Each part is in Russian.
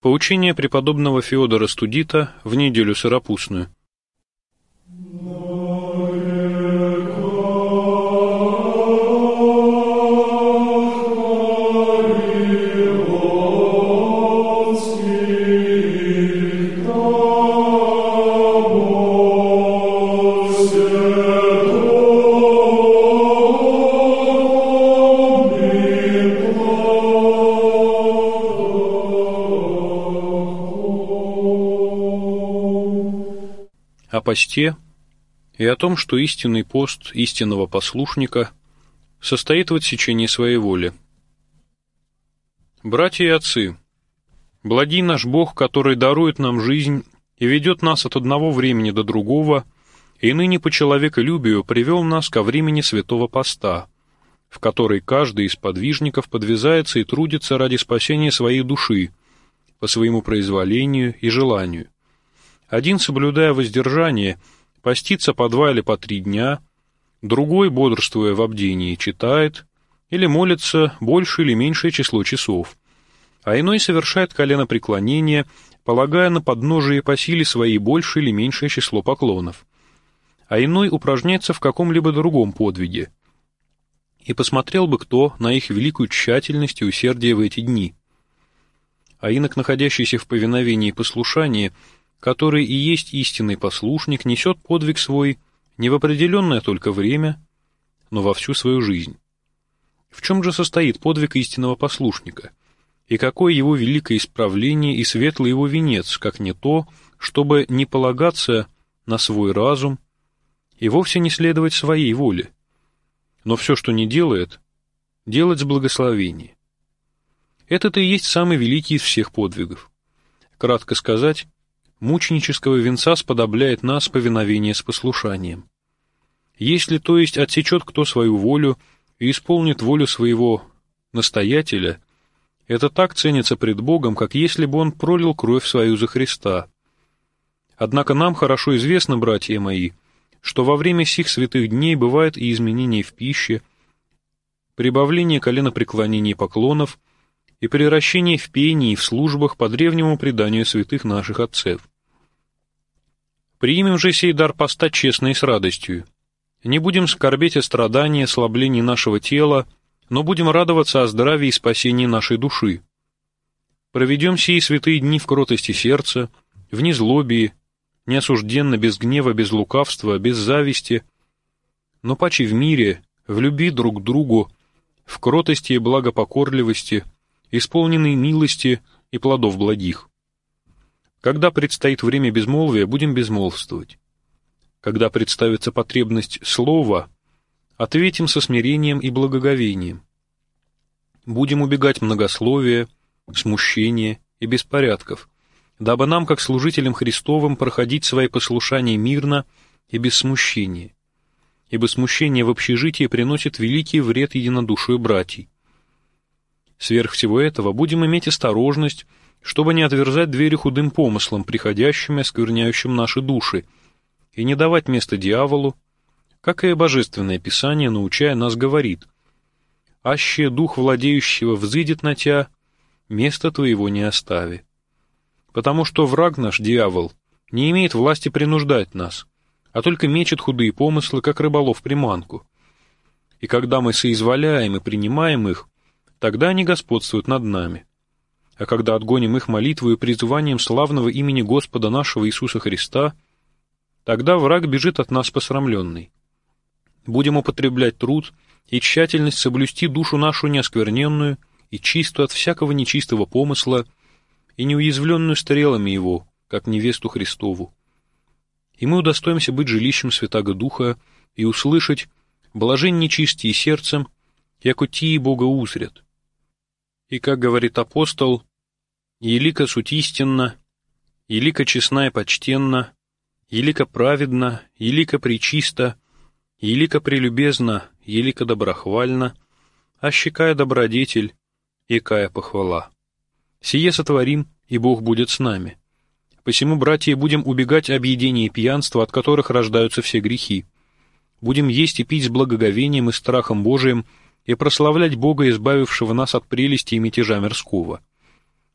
Поучение преподобного Феодора Студита в неделю сыропустную. О посте и о том, что истинный пост истинного послушника состоит в отсечении своей воли. Братья и отцы, благий наш Бог, который дарует нам жизнь и ведет нас от одного времени до другого, и ныне по человеколюбию привел нас ко времени святого поста, в который каждый из подвижников подвязается и трудится ради спасения своей души, по своему произволению и желанию. Один, соблюдая воздержание, постится по 2 или по 3 дня, другой, бодрствуя в бдении, читает или молится больше или меньшее число часов, а иной совершает коленопреклонение, полагая на подножие по силе своей большее или меньшее число поклонов, а иной упражняется в каком-либо другом подвиге. И посмотрел бы кто на их великую тщательность и усердие в эти дни. А инок, находящийся в повиновении и послушании, который и есть истинный послушник, несет подвиг свой не в определенное только время, но во всю свою жизнь. В чем же состоит подвиг истинного послушника? И какое его великое исправление и светлый его венец, как не то, чтобы не полагаться на свой разум и вовсе не следовать своей воле, но все, что не делает, делать с благословением. Это-то и есть самый великий из всех подвигов. Кратко сказать, мученического венца сподобляет нас повиновение с послушанием. Если, то есть, отсечет кто свою волю и исполнит волю своего настоятеля, это так ценится пред Богом, как если бы он пролил кровь свою за Христа. Однако нам хорошо известно, братья мои, что во время сих святых дней бывает и изменение в пище, прибавление коленопреклонений и поклонов и превращение в пении и в службах по древнему преданию святых наших отцев. Примем же сей дар поста честно и с радостью. Не будем скорбеть о страдании, ослаблении нашего тела, но будем радоваться о здравии и спасении нашей души. Проведем сии святые дни в кротости сердца, в незлобии, неосужденно, без гнева, без лукавства, без зависти, но паче в мире, в любви друг к другу, в кротости и благопокорливости, исполненной милости и плодов благих. Когда предстоит время безмолвия, будем безмолвствовать. Когда представится потребность слова, ответим со смирением и благоговением. Будем убегать многословия, смущения и беспорядков, дабы нам, как служителям Христовым, проходить свои послушания мирно и без смущения, ибо смущение в общежитии приносит великий вред единодушию братьев. Сверх всего этого будем иметь осторожность, чтобы не отверзать двери худым помыслам, приходящим и оскверняющим наши души, и не давать место дьяволу, как и Божественное Писание, научая нас, говорит: «Аще дух владеющего взыдет на тя, места твоего не остави». Потому что враг наш, дьявол, не имеет власти принуждать нас, а только мечет худые помыслы, как рыболов приманку. И когда мы соизволяем и принимаем их, тогда они господствуют над нами. А когда отгоним их молитвою и призыванием славного имени Господа нашего Иисуса Христа, тогда враг бежит от нас посрамленный. Будем употреблять труд и тщательность соблюсти душу нашу неоскверненную и чистую от всякого нечистого помысла и неуязвленную стрелами его, как невесту Христову. И мы удостоимся быть жилищем Святаго Духа и услышать: «Блажен нечистие сердцем, яко тии Бога узрят». И, как говорит апостол: «Елико суть истинна, елико честна и почтенна, елико праведна, елико пречиста, елико прелюбезна, елико доброхвальна, ощекая добродетель, икая похвала. Сие сотворим, и Бог будет с нами. Посему, братья, будем убегать объедения и пьянства, от которых рождаются все грехи. Будем есть и пить с благоговением и страхом Божиим, и прославлять Бога, избавившего нас от прелести и мятежа мирского.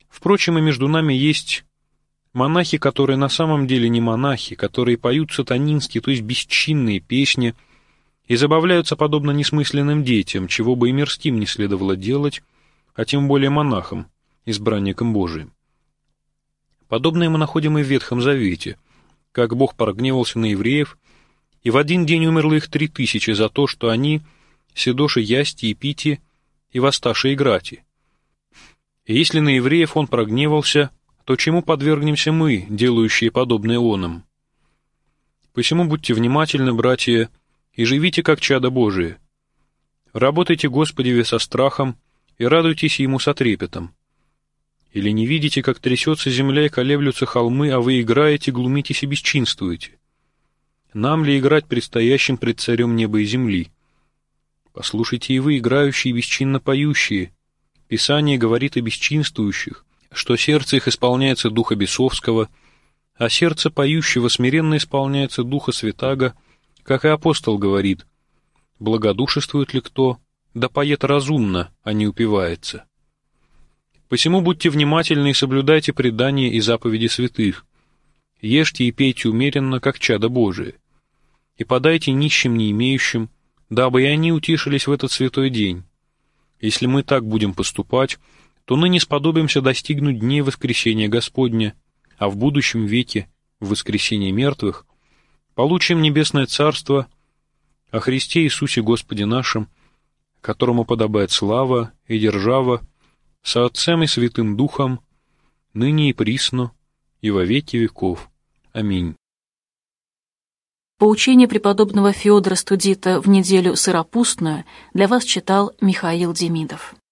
Впрочем, и между нами есть монахи, которые на самом деле не монахи, которые поют сатанинские, то есть бесчинные песни, и забавляются подобно несмысленным детям, чего бы и мирским не следовало делать, а тем более монахам, избранникам Божиим. Подобное мы находим и в Ветхом Завете, как Бог прогневался на евреев, и в один день умерло их 3000 за то, что они седоши ясти и пити, и воссташи играти. И если на евреев он прогневался, то чему подвергнемся мы, делающие подобное оном? Посему будьте внимательны, братья, и живите, как чада Божие. Работайте Господеве со страхом и радуйтесь Ему со трепетом. Или не видите, как трясется земля и колеблются холмы, а вы играете, глумитесь и бесчинствуете? Нам ли играть предстоящим пред царем неба и земли? Послушайте и вы, играющие и бесчинно поющие. Писание говорит о бесчинствующих, что сердце их исполняется духа бесовского, а сердце поющего смиренно исполняется духа святаго, как и апостол говорит: благодушествует ли кто, да поет разумно, а не упивается. Посему будьте внимательны и соблюдайте предания и заповеди святых, ешьте и пейте умеренно, как чадо Божие, и подайте нищим не имеющим, дабы и они утешились в этот святой день. Если мы так будем поступать, то ныне сподобимся достигнуть дней воскресения Господня, а в будущем веке, в воскресении мертвых, получим небесное царство о Христе Иисусе Господе нашим, которому подобает слава и держава со Отцем и Святым Духом, ныне и присно, и во веки веков. Аминь. Поучение преподобного Феодора Студита в неделю сыропустную для вас читал Михаил Демидов.